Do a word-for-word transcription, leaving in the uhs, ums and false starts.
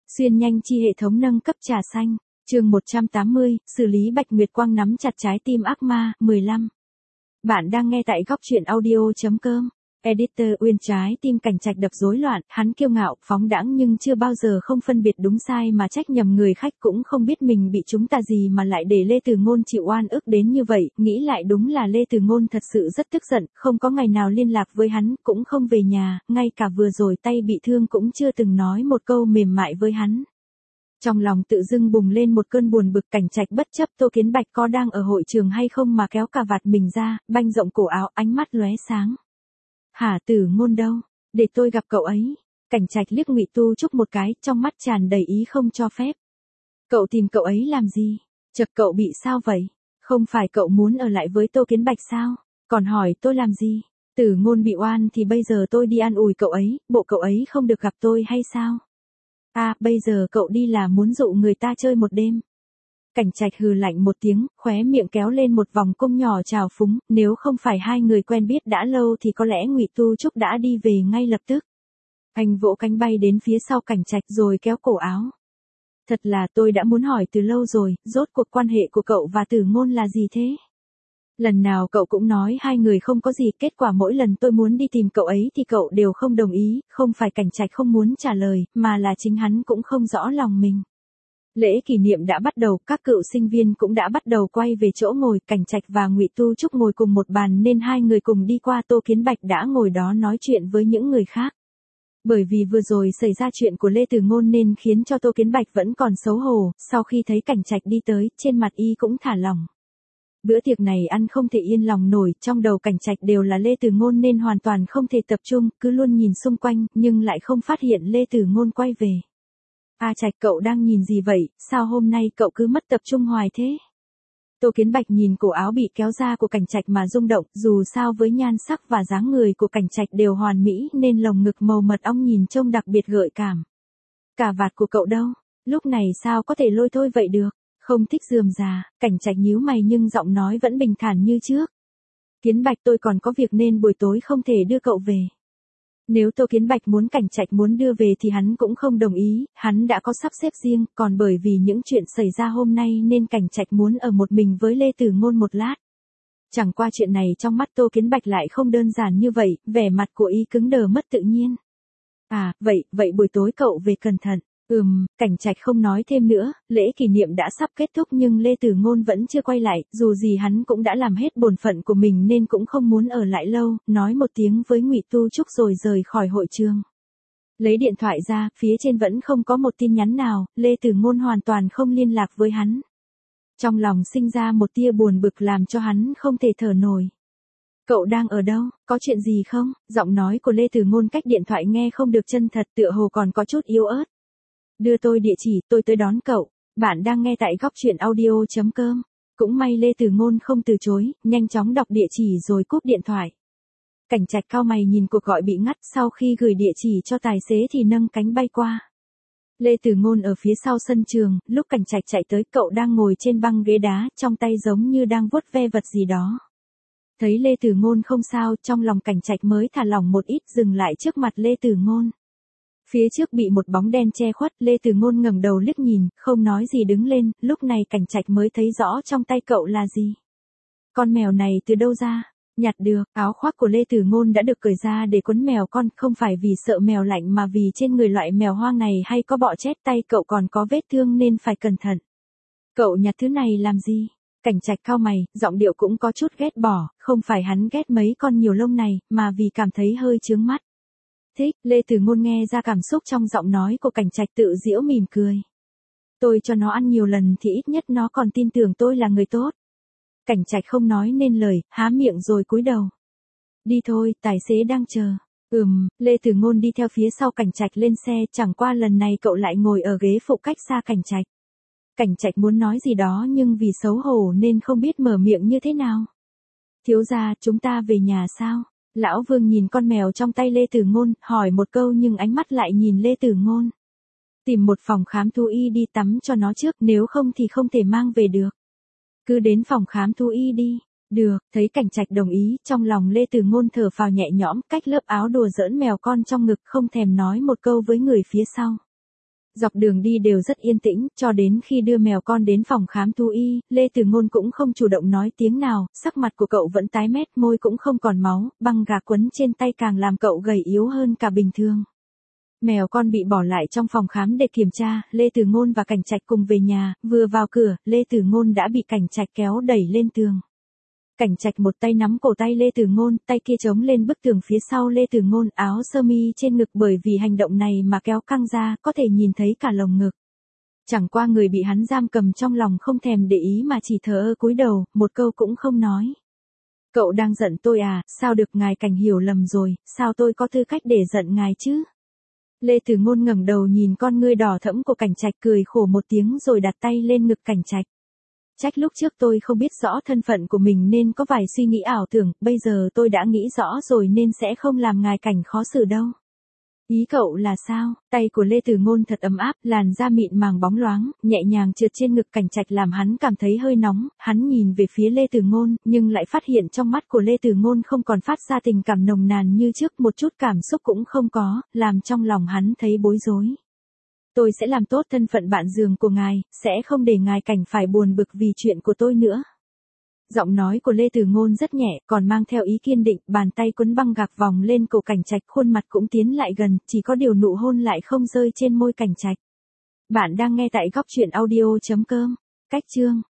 Xuyên nhanh chi hệ thống nâng cấp trà xanh, chương một trăm tám mươi, xử lý Bạch Nguyệt Quang nắm chặt trái tim ác ma, mười lăm. Bạn đang nghe tại góc truyện audio.com. Editor Uyên trái tim Cảnh Trạch đập rối loạn, hắn kiêu ngạo, phóng đãng nhưng chưa bao giờ không phân biệt đúng sai mà trách nhầm người khách, cũng không biết mình bị chúng ta gì mà lại để Lê Từ Ngôn chịu oan ức đến như vậy, nghĩ lại đúng là Lê Từ Ngôn thật sự rất tức giận, không có ngày nào liên lạc với hắn, cũng không về nhà, ngay cả vừa rồi tay bị thương cũng chưa từng nói một câu mềm mại với hắn. Trong lòng tự dưng bùng lên một cơn buồn bực. Cảnh Trạch bất chấp Tô Kiến Bạch có đang ở hội trường hay không mà kéo cà vạt mình ra, banh rộng cổ áo, ánh mắt lóe sáng. Hả, Tử Ngôn đâu? Để tôi gặp cậu ấy. Cảnh Trạch liếc Ngụy Tu Trúc một cái, trong mắt tràn đầy ý không cho phép. Cậu tìm cậu ấy làm gì? Chật, cậu bị sao vậy? Không phải cậu muốn ở lại với Tô Kiến Bạch sao? Còn hỏi tôi làm gì? Tử Ngôn bị oan thì bây giờ tôi đi an ủi cậu ấy, bộ cậu ấy không được gặp tôi hay sao? À, bây giờ cậu đi là muốn dụ người ta chơi một đêm. Cảnh Trạch hừ lạnh một tiếng, khóe miệng kéo lên một vòng cung nhỏ trào phúng, nếu không phải hai người quen biết đã lâu thì có lẽ Ngụy Tu Trúc đã đi về ngay lập tức. Anh vỗ cánh bay đến phía sau Cảnh Trạch rồi kéo cổ áo. Thật là tôi đã muốn hỏi từ lâu rồi, rốt cuộc quan hệ của cậu và Tử Ngôn là gì thế? Lần nào cậu cũng nói hai người không có gì, kết quả mỗi lần tôi muốn đi tìm cậu ấy thì cậu đều không đồng ý, không phải Cảnh Trạch không muốn trả lời, mà là chính hắn cũng không rõ lòng mình. Lễ kỷ niệm đã bắt đầu, các cựu sinh viên cũng đã bắt đầu quay về chỗ ngồi, Cảnh Trạch và Ngụy Tu Trúc ngồi cùng một bàn nên hai người cùng đi qua. Tô Kiến Bạch đã ngồi đó nói chuyện với những người khác. Bởi vì vừa rồi xảy ra chuyện của Lê Từ Ngôn nên khiến cho Tô Kiến Bạch vẫn còn xấu hổ, sau khi thấy Cảnh Trạch đi tới, trên mặt y cũng thả lỏng. Bữa tiệc này ăn không thể yên lòng nổi, trong đầu Cảnh Trạch đều là Lê Từ Ngôn nên hoàn toàn không thể tập trung, cứ luôn nhìn xung quanh, nhưng lại không phát hiện Lê Từ Ngôn quay về. A Trạch, cậu đang nhìn gì vậy, sao hôm nay cậu cứ mất tập trung hoài thế? Tô Kiến Bạch nhìn cổ áo bị kéo ra của Cảnh Trạch mà rung động, dù sao với nhan sắc và dáng người của Cảnh Trạch đều hoàn mỹ nên lồng ngực màu mật ong nhìn trông đặc biệt gợi cảm. Cà vạt của cậu đâu? Lúc này sao có thể lôi thôi vậy được? Không thích rườm rà. Cảnh Trạch nhíu mày nhưng giọng nói vẫn bình thản như trước. Kiến Bạch, tôi còn có việc nên buổi tối không thể đưa cậu về. Nếu Tô Kiến Bạch muốn Cảnh Trạch muốn đưa về thì hắn cũng không đồng ý, hắn đã có sắp xếp riêng, còn bởi vì những chuyện xảy ra hôm nay nên Cảnh Trạch muốn ở một mình với Lê Từ Ngôn một lát. Chẳng qua chuyện này trong mắt Tô Kiến Bạch lại không đơn giản như vậy, vẻ mặt của y cứng đờ mất tự nhiên. À, vậy, vậy buổi tối cậu về cẩn thận. Ừm, Cảnh Trạch không nói thêm nữa, lễ kỷ niệm đã sắp kết thúc nhưng Lê Từ Ngôn vẫn chưa quay lại, dù gì hắn cũng đã làm hết bổn phận của mình nên cũng không muốn ở lại lâu, nói một tiếng với Ngụy Tu Trúc rồi rời khỏi hội trường. Lấy điện thoại ra, phía trên vẫn không có một tin nhắn nào, Lê Từ Ngôn hoàn toàn không liên lạc với hắn. Trong lòng sinh ra một tia buồn bực làm cho hắn không thể thở nổi. Cậu đang ở đâu, có chuyện gì không? Giọng nói của Lê Từ Ngôn cách điện thoại nghe không được chân thật, tựa hồ còn có chút yếu ớt. Đưa tôi địa chỉ, tôi tới đón cậu. Bạn đang nghe tại góc truyện audio.com. Cũng may Lê Từ Ngôn không từ chối, nhanh chóng đọc địa chỉ rồi cúp điện thoại. Cảnh Trạch cau mày nhìn cuộc gọi bị ngắt, sau khi gửi địa chỉ cho tài xế thì nâng cánh bay qua. Lê Từ Ngôn ở phía sau sân trường, lúc Cảnh Trạch chạy tới, cậu đang ngồi trên băng ghế đá, trong tay giống như đang vuốt ve vật gì đó. Thấy Lê Từ Ngôn không sao, trong lòng Cảnh Trạch mới thả lỏng một ít, dừng lại trước mặt Lê Từ Ngôn. Phía trước bị một bóng đen che khuất, Lê Từ Ngôn ngẩng đầu liếc nhìn, không nói gì đứng lên, lúc này Cảnh Trạch mới thấy rõ trong tay cậu là gì. Con mèo này từ đâu ra? Nhặt được. Áo khoác của Lê Từ Ngôn đã được cởi ra để quấn mèo con, không phải vì sợ mèo lạnh mà vì trên người loại mèo hoang này hay có bọ chét, tay cậu còn có vết thương nên phải cẩn thận. Cậu nhặt thứ này làm gì? Cảnh Trạch cau mày, giọng điệu cũng có chút ghét bỏ, không phải hắn ghét mấy con nhiều lông này, mà vì cảm thấy hơi chướng mắt. Thích, Lê Từ Ngôn nghe ra cảm xúc trong giọng nói của Cảnh Trạch, tự giễu mỉm cười. Tôi cho nó ăn nhiều lần thì ít nhất nó còn tin tưởng tôi là người tốt. Cảnh Trạch không nói nên lời, há miệng rồi cúi đầu. Đi thôi, tài xế đang chờ. Ừm, Lê Từ Ngôn đi theo phía sau Cảnh Trạch lên xe, chẳng qua lần này cậu lại ngồi ở ghế phụ cách xa Cảnh Trạch. Cảnh Trạch muốn nói gì đó nhưng vì xấu hổ nên không biết mở miệng như thế nào. Thiếu gia, chúng ta về nhà sao? Lão Vương nhìn con mèo trong tay Lê Từ Ngôn, hỏi một câu nhưng ánh mắt lại nhìn Lê Từ Ngôn. Tìm một phòng khám thú y đi tắm cho nó trước, nếu không thì không thể mang về được. Cứ đến phòng khám thú y đi. Được, thấy Cảnh Trạch đồng ý, trong lòng Lê Từ Ngôn thở phào nhẹ nhõm, cách lớp áo đùa giỡn mèo con trong ngực, không thèm nói một câu với người phía sau. Dọc đường đi đều rất yên tĩnh, cho đến khi đưa mèo con đến phòng khám thú y, Lê Từ Ngôn cũng không chủ động nói tiếng nào, sắc mặt của cậu vẫn tái mét, môi cũng không còn máu, băng gạc quấn trên tay càng làm cậu gầy yếu hơn cả bình thường. Mèo con bị bỏ lại trong phòng khám để kiểm tra, Lê Từ Ngôn và Cảnh Trạch cùng về nhà, vừa vào cửa, Lê Từ Ngôn đã bị Cảnh Trạch kéo đẩy lên tường. Cảnh Trạch một tay nắm cổ tay Lê Từ Ngôn, tay kia chống lên bức tường phía sau Lê Từ Ngôn, áo sơ mi trên ngực bởi vì hành động này mà kéo căng ra, có thể nhìn thấy cả lồng ngực. Chẳng qua người bị hắn giam cầm trong lòng không thèm để ý mà chỉ thờ ơ cúi đầu, một câu cũng không nói. Cậu đang giận tôi à, sao được ngài Cảnh hiểu lầm rồi, sao tôi có tư cách để giận ngài chứ? Lê Từ Ngôn ngẩng đầu nhìn con ngươi đỏ thẫm của Cảnh Trạch cười khổ một tiếng rồi đặt tay lên ngực Cảnh Trạch. Trách lúc trước tôi không biết rõ thân phận của mình nên có vài suy nghĩ ảo tưởng, bây giờ tôi đã nghĩ rõ rồi nên sẽ không làm ngài Cảnh khó xử đâu. Ý cậu là sao? Tay của Lê Từ Ngôn thật ấm áp, làn da mịn màng bóng loáng, nhẹ nhàng trượt trên ngực Cảnh Trạch làm hắn cảm thấy hơi nóng, hắn nhìn về phía Lê Từ Ngôn, nhưng lại phát hiện trong mắt của Lê Từ Ngôn không còn phát ra tình cảm nồng nàn như trước, một chút cảm xúc cũng không có, làm trong lòng hắn thấy bối rối. Tôi sẽ làm tốt thân phận bạn giường của ngài, sẽ không để ngài Cảnh phải buồn bực vì chuyện của tôi nữa. Giọng nói của Lê Từ Ngôn rất nhẹ, còn mang theo ý kiên định, bàn tay quấn băng gạc vòng lên cổ Cảnh Trạch, khuôn mặt cũng tiến lại gần, chỉ có điều nụ hôn lại không rơi trên môi Cảnh Trạch. Bạn đang nghe tại góc truyện audio chấm com. Cách chương